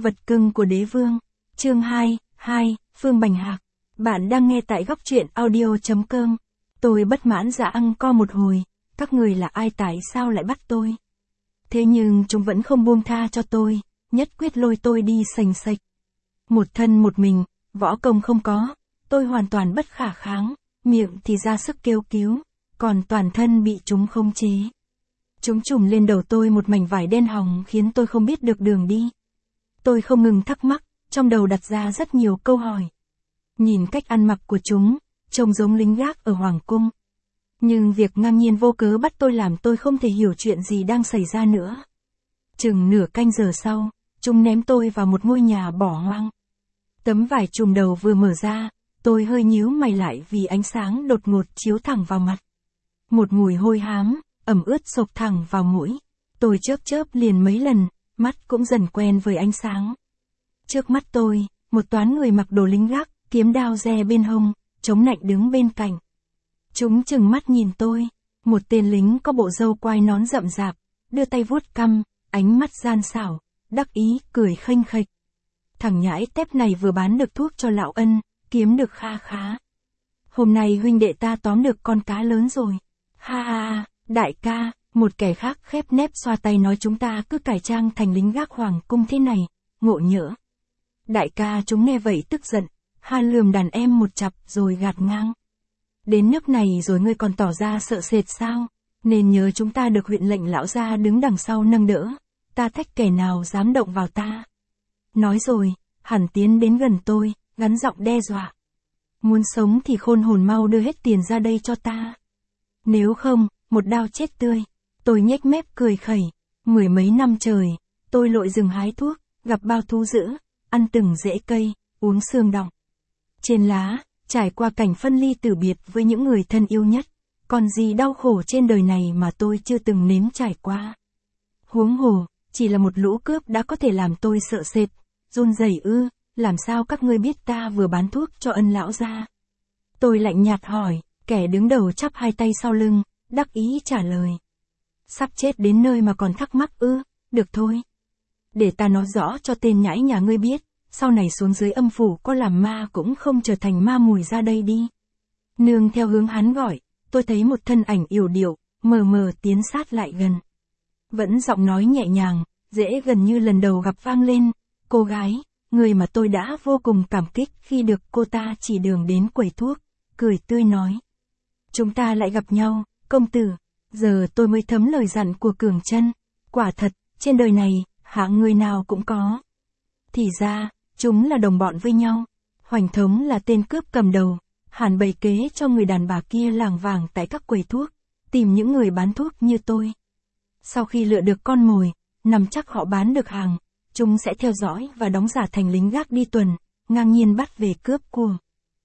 Vật cưng của đế vương. Chương 2, Phương Bành Hạc. Bạn đang nghe tại góc truyện audio.com. Tôi bất mãn dạ ăn co một hồi, các người là ai tại sao lại bắt tôi? Thế nhưng chúng vẫn không buông tha cho tôi, nhất quyết lôi tôi đi sành sạch. Một thân một mình, võ công không có, tôi hoàn toàn bất khả kháng, miệng thì ra sức kêu cứu, còn toàn thân bị chúng khống chế. Chúng trùm lên đầu tôi một mảnh vải đen hồng khiến tôi không biết được đường đi. Tôi không ngừng thắc mắc, trong đầu đặt ra rất nhiều câu hỏi. Nhìn cách ăn mặc của chúng, trông giống lính gác ở Hoàng cung. Nhưng việc ngang nhiên vô cớ bắt tôi làm tôi không thể hiểu chuyện gì đang xảy ra nữa. Chừng nửa canh giờ sau, chúng ném tôi vào một ngôi nhà bỏ hoang. Tấm vải trùm đầu vừa mở ra, tôi hơi nhíu mày lại vì ánh sáng đột ngột chiếu thẳng vào mặt. Một mùi hôi hám, ẩm ướt xộc thẳng vào mũi. Tôi chớp liền mấy lần, mắt cũng dần quen với ánh sáng. Trước mắt tôi, một toán người mặc đồ lính gác, kiếm đao re bên hông, chống nạnh đứng bên cạnh. Chúng chừng mắt nhìn tôi, một tên lính có bộ râu quai nón rậm rạp, đưa tay vuốt cằm, ánh mắt gian xảo, đắc ý, cười khênh khệch. Thằng nhãi tép này vừa bán được thuốc cho lão Ân, kiếm được kha khá. Hôm nay huynh đệ ta tóm được con cá lớn rồi. Ha ha, đại ca, một kẻ khác khép nép xoa tay nói chúng ta cứ cải trang thành lính gác hoàng cung thế này, ngộ nhỡ. Đại ca chúng nghe vậy tức giận, lườm đàn em một chặp rồi gạt ngang. Đến nước này rồi ngươi còn tỏ ra sợ sệt sao? Nên nhớ chúng ta được huyện lệnh lão gia đứng đằng sau nâng đỡ, ta thách kẻ nào dám động vào ta. Nói rồi, hắn tiến đến gần tôi, gắn giọng đe dọa. Muốn sống thì khôn hồn mau đưa hết tiền ra đây cho ta. Nếu không, một đao chết tươi. Tôi nhếch mép cười khẩy. Mười mấy năm trời, tôi lội rừng hái thuốc, gặp bao thú dữ, ăn từng rễ cây, uống xương đọng. Trên lá, trải qua cảnh phân ly tử biệt với những người thân yêu nhất. Còn gì đau khổ trên đời này mà tôi chưa từng nếm trải qua. Huống hồ, chỉ là một lũ cướp đã có thể làm tôi sợ sệt, run rẩy ư, làm sao các ngươi biết ta vừa bán thuốc cho Ân lão gia? Tôi lạnh nhạt hỏi, kẻ đứng đầu chắp hai tay sau lưng, đắc ý trả lời. Sắp chết đến nơi mà còn thắc mắc ư, được thôi. Để ta nói rõ cho tên nhãi nhà ngươi biết, sau này xuống dưới âm phủ có làm ma cũng không trở thành ma mùi ra đây đi. Nương theo hướng hắn gọi, tôi thấy một thân ảnh yểu điệu, mờ mờ tiến sát lại gần. Vẫn giọng nói nhẹ nhàng, dễ gần như lần đầu gặp vang lên, cô gái, người mà tôi đã vô cùng cảm kích khi được cô ta chỉ đường đến quầy thuốc, cười tươi nói. Chúng ta lại gặp nhau, công tử, giờ tôi mới thấm lời dặn của Cường Chân, quả thật, trên đời này, hạng người nào cũng có. Thì ra, chúng là đồng bọn với nhau. Hoành Thống là tên cướp cầm đầu, hàn bày kế cho người đàn bà kia lảng vảng tại các quầy thuốc, tìm những người bán thuốc như tôi. Sau khi lựa được con mồi, nắm chắc họ bán được hàng, chúng sẽ theo dõi và đóng giả thành lính gác đi tuần, ngang nhiên bắt về cướp của.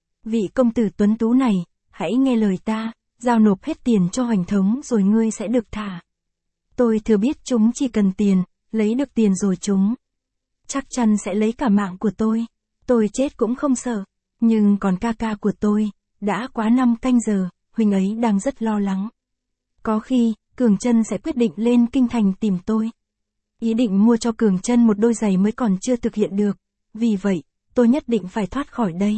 Vị công tử tuấn tú này, hãy nghe lời ta, giao nộp hết tiền cho Hoành Thống rồi ngươi sẽ được thả. Tôi thừa biết chúng chỉ cần tiền, lấy được tiền rồi chúng chắc chắn sẽ lấy cả mạng của tôi chết cũng không sợ. Nhưng còn ca ca của tôi, đã quá 5 canh giờ, huynh ấy đang rất lo lắng. Có khi, Cường Chân sẽ quyết định lên kinh thành tìm tôi. Ý định mua cho Cường Chân một đôi giày mới còn chưa thực hiện được, vì vậy, tôi nhất định phải thoát khỏi đây.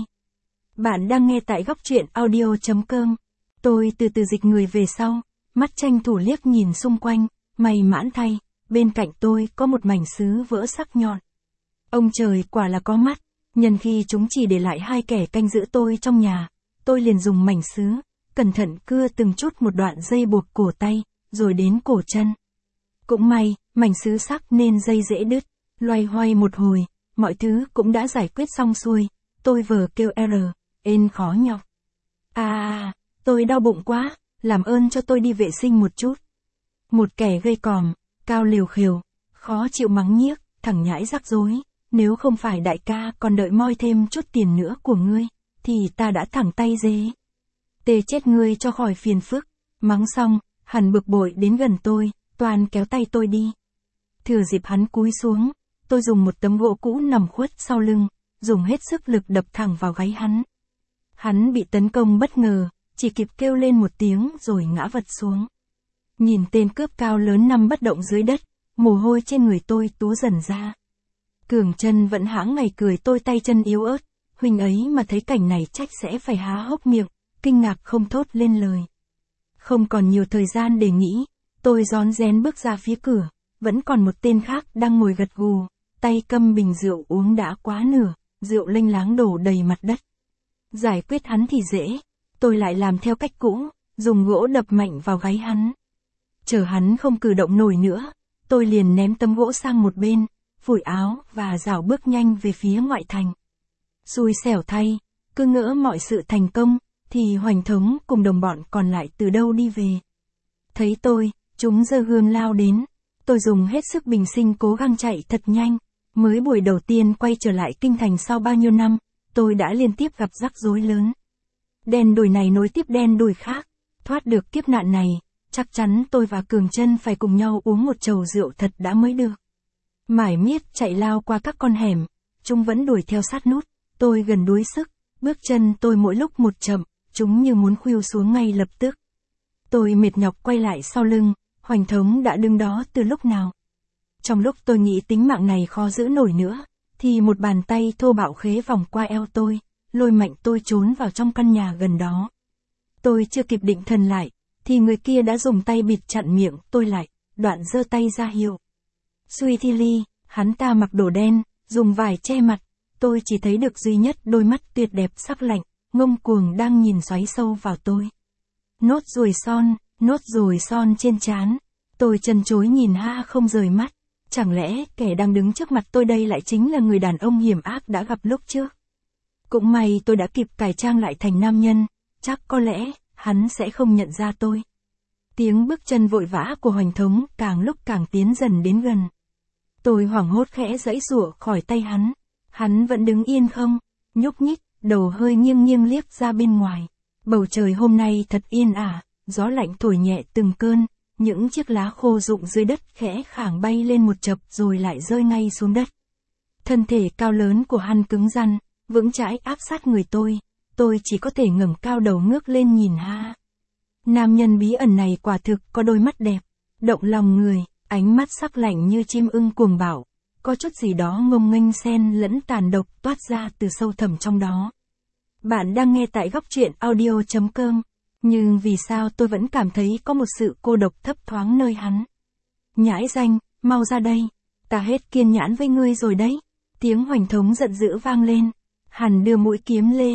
Bạn đang nghe tại góc truyện audio.com. Tôi từ từ dịch người về sau, mắt tranh thủ liếc nhìn xung quanh, may mãn thay, bên cạnh tôi có một mảnh sứ vỡ sắc nhọn. Ông trời quả là có mắt, nhân khi chúng chỉ để lại 2 kẻ canh giữ tôi trong nhà, tôi liền dùng mảnh sứ, cẩn thận cưa từng chút một đoạn dây buộc cổ tay, rồi đến cổ chân. Cũng may, mảnh sứ sắc nên dây dễ đứt, loay hoay một hồi, mọi thứ cũng đã giải quyết xong xuôi, tôi vờ kêu ên khó nhọc. Tôi đau bụng quá, làm ơn cho tôi đi vệ sinh một chút. Một kẻ gây còm, cao liều khều, khó chịu mắng nhiếc, thằng nhãi rắc rối, nếu không phải đại ca còn đợi moi thêm chút tiền nữa của ngươi, thì ta đã thẳng tay dế. Tê chết ngươi cho khỏi phiền phức. Mắng xong, hắn bực bội đến gần tôi, toàn kéo tay tôi đi. Thừa dịp hắn cúi xuống, tôi dùng một tấm gỗ cũ nằm khuất sau lưng, dùng hết sức lực đập thẳng vào gáy hắn. Hắn bị tấn công bất ngờ, chỉ kịp kêu lên một tiếng rồi ngã vật xuống. Nhìn tên cướp cao lớn nằm bất động dưới đất, mồ hôi trên người tôi túa dần ra. Cường Trân vẫn hãng ngày cười tôi tay chân yếu ớt, huynh ấy mà thấy cảnh này chắc sẽ phải há hốc miệng, kinh ngạc không thốt lên lời. Không còn nhiều thời gian để nghĩ, tôi rón rén bước ra phía cửa, vẫn còn một tên khác đang ngồi gật gù, tay cầm bình rượu uống đã quá nửa, rượu lênh láng đổ đầy mặt đất. Giải quyết hắn thì dễ, tôi lại làm theo cách cũ, dùng gỗ đập mạnh vào gáy hắn. Chờ hắn không cử động nổi nữa, tôi liền ném tấm gỗ sang một bên, phủi áo và rảo bước nhanh về phía ngoại thành. Xui xẻo thay, cứ ngỡ mọi sự thành công, thì Hoành Thống cùng đồng bọn còn lại từ đâu đi về. Thấy tôi, chúng giơ gươm lao đến, tôi dùng hết sức bình sinh cố gắng chạy thật nhanh. Mới buổi đầu tiên quay trở lại kinh thành sau bao nhiêu năm, tôi đã liên tiếp gặp rắc rối lớn. Đen đủi này nối tiếp đen đủi khác, thoát được kiếp nạn này, chắc chắn tôi và Cường Trân phải cùng nhau uống một chầu rượu thật đã mới được. Mải miết chạy lao qua các con hẻm, chúng vẫn đuổi theo sát nút, tôi gần đuối sức, bước chân tôi mỗi lúc một chậm, chúng như muốn khuỵu xuống ngay lập tức. Tôi mệt nhọc quay lại sau lưng, Hoành Thống đã đứng đó từ lúc nào. Trong lúc tôi nghĩ tính mạng này khó giữ nổi nữa, thì một bàn tay thô bạo khế vòng qua eo tôi, lôi mạnh tôi trốn vào trong căn nhà gần đó. Tôi chưa kịp định thần lại, thì người kia đã dùng tay bịt chặn miệng tôi lại, đoạn giơ tay ra hiệu. Suy Thi Ly, hắn ta mặc đồ đen, dùng vải che mặt, tôi chỉ thấy được duy nhất đôi mắt tuyệt đẹp sắc lạnh, ngông cuồng đang nhìn xoáy sâu vào tôi. Nốt ruồi son trên trán, tôi chân chối nhìn không rời mắt. Chẳng lẽ kẻ đang đứng trước mặt tôi đây lại chính là người đàn ông hiểm ác đã gặp lúc trước? Cũng may tôi đã kịp cải trang lại thành nam nhân, chắc có lẽ hắn sẽ không nhận ra tôi. Tiếng bước chân vội vã của Hoành Thống càng lúc càng tiến dần đến gần. Tôi hoảng hốt khẽ giãy giụa khỏi tay hắn. Hắn vẫn đứng yên không nhúc nhích, đầu hơi nghiêng nghiêng liếc ra bên ngoài. Bầu trời hôm nay thật yên ả, gió lạnh thổi nhẹ từng cơn. Những chiếc lá khô rụng dưới đất khẽ khàng bay lên một chập rồi lại rơi ngay xuống đất. Thân thể cao lớn của hắn cứng rắn, vững chãi áp sát người tôi chỉ có thể ngẩng cao đầu ngước lên nhìn Nam nhân bí ẩn này quả thực có đôi mắt đẹp, động lòng người, ánh mắt sắc lạnh như chim ưng cuồng bạo, có chút gì đó ngông nghênh xen lẫn tàn độc toát ra từ sâu thẳm trong đó. Bạn đang nghe tại góc truyện audio.com. Nhưng vì sao tôi vẫn cảm thấy có một sự cô độc thấp thoáng nơi hắn. Nhãi danh, mau ra đây, ta hết kiên nhẫn với ngươi rồi đấy. Tiếng Hoành Thống giận dữ vang lên. Hắn đưa mũi kiếm lê,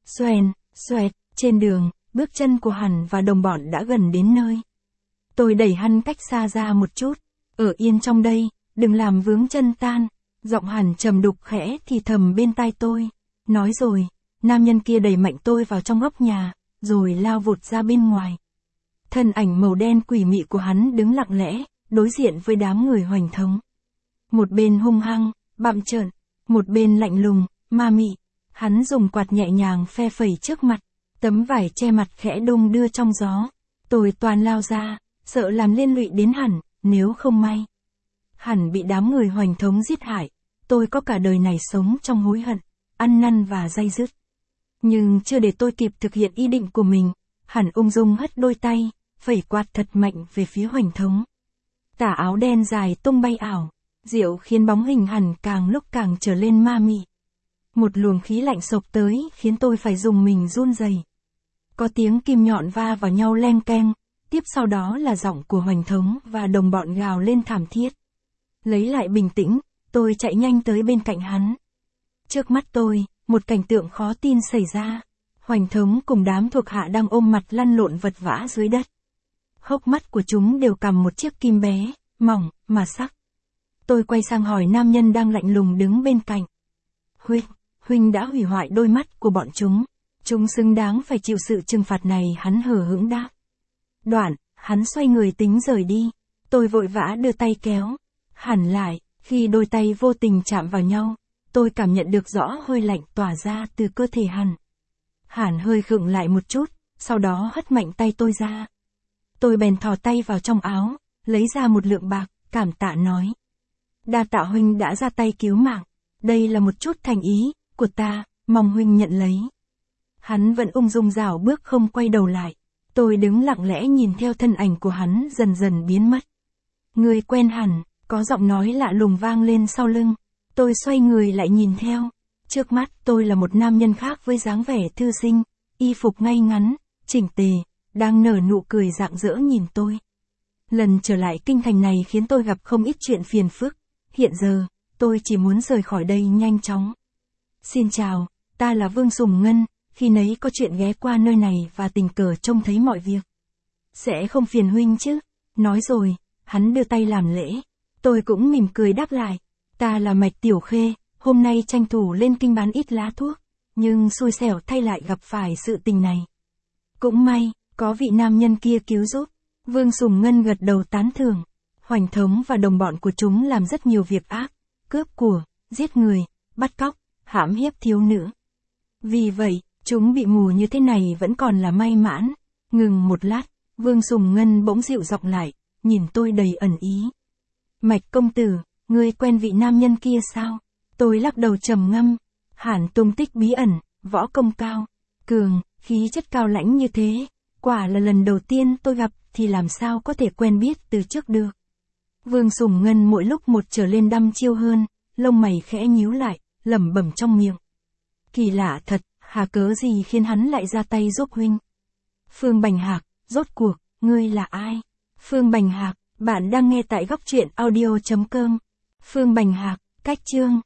xoẹt, trên đường, bước chân của hắn và đồng bọn đã gần đến nơi. Tôi đẩy hắn cách xa ra một chút, ở yên trong đây, đừng làm vướng chân tan. Giọng hắn trầm đục khẽ thì thầm bên tai tôi. Nói rồi, nam nhân kia đẩy mạnh tôi vào trong góc nhà, rồi lao vụt ra bên ngoài. Thân ảnh màu đen quỷ mị của hắn đứng lặng lẽ, đối diện với đám người Hoành Thống. Một bên hung hăng, bặm trợn, một bên lạnh lùng, ma mị. Hắn dùng quạt nhẹ nhàng phe phẩy trước mặt, tấm vải che mặt khẽ đung đưa trong gió. Tôi toàn lao ra, sợ làm liên lụy đến hắn, nếu không may. Hắn bị đám người Hoành Thống giết hại, tôi có cả đời này sống trong hối hận, ăn năn và day dứt. Nhưng chưa để tôi kịp thực hiện ý định của mình, hắn ung dung hất đôi tay, phẩy quạt thật mạnh về phía Hoành Thống. Tà áo đen dài tung bay ảo, diệu khiến bóng hình hắn càng lúc càng trở lên ma mị. Một luồng khí lạnh xộc tới khiến tôi phải dùng mình run rẩy. Có tiếng kim nhọn va vào nhau leng keng, tiếp sau đó là giọng của Hoành Thống và đồng bọn gào lên thảm thiết. Lấy lại bình tĩnh, tôi chạy nhanh tới bên cạnh hắn. Trước mắt tôi, một cảnh tượng khó tin xảy ra. Hoành Thống cùng đám thuộc hạ đang ôm mặt lăn lộn vật vã dưới đất. Hốc mắt của chúng đều cầm một chiếc kim bé, mỏng, mà sắc. Tôi quay sang hỏi nam nhân đang lạnh lùng đứng bên cạnh. Huynh đã hủy hoại đôi mắt của bọn chúng. Chúng xứng đáng phải chịu sự trừng phạt này, hắn hờ hững đáp. Đoạn, hắn xoay người tính rời đi. Tôi vội vã đưa tay kéo hẳn lại, khi đôi tay vô tình chạm vào nhau. Tôi cảm nhận được rõ hơi lạnh tỏa ra từ cơ thể hắn hơi khựng lại một chút, sau đó hất mạnh tay tôi ra. Tôi bèn thò tay vào trong áo, lấy ra một lượng bạc, cảm tạ nói. Đa tạ huynh đã ra tay cứu mạng. Đây là một chút thành ý của ta, mong huynh nhận lấy. Hắn vẫn ung dung rảo bước không quay đầu lại. Tôi đứng lặng lẽ nhìn theo thân ảnh của hắn dần dần biến mất. Người quen hẳn, có giọng nói lạ lùng vang lên sau lưng. Tôi xoay người lại nhìn theo. Trước mắt tôi là một nam nhân khác với dáng vẻ thư sinh, y phục ngay ngắn, chỉnh tề, đang nở nụ cười rạng rỡ nhìn tôi. Lần trở lại kinh thành này khiến tôi gặp không ít chuyện phiền phức. Hiện giờ, tôi chỉ muốn rời khỏi đây nhanh chóng. Xin chào, ta là Vương Sùng Ngân, khi nấy có chuyện ghé qua nơi này và tình cờ trông thấy mọi việc. Sẽ không phiền huynh chứ? Nói rồi, hắn đưa tay làm lễ. Tôi cũng mỉm cười đáp lại. Ta là Mạch Tiểu Khê, hôm nay tranh thủ lên kinh bán ít lá thuốc, nhưng xui xẻo thay lại gặp phải sự tình này. Cũng may, có vị nam nhân kia cứu giúp. Vương Sùng Ngân gật đầu tán thưởng. Hoành Thống và đồng bọn của chúng làm rất nhiều việc ác, cướp của, giết người, bắt cóc, hãm hiếp thiếu nữ. Vì vậy, chúng bị mù như thế này vẫn còn là may mãn. Ngừng một lát, Vương Sùng Ngân bỗng dịu giọng lại, nhìn tôi đầy ẩn ý. Mạch công tử, ngươi quen vị nam nhân kia sao? Tôi lắc đầu trầm ngâm. Hẳn tung tích bí ẩn, võ công cao, cường, khí chất cao lãnh như thế. Quả là lần đầu tiên tôi gặp thì làm sao có thể quen biết từ trước được. Vương Sùng Ngân mỗi lúc một trở lên đăm chiêu hơn, lông mày khẽ nhíu lại, lẩm bẩm trong miệng. Kỳ lạ thật, hà cớ gì khiến hắn lại ra tay giúp huynh? Phương Bành Hạc, rốt cuộc, ngươi là ai? Phương Bành Hạc, bạn đang nghe tại góc truyện audio.com. Phương Bành Hạc, cách chương.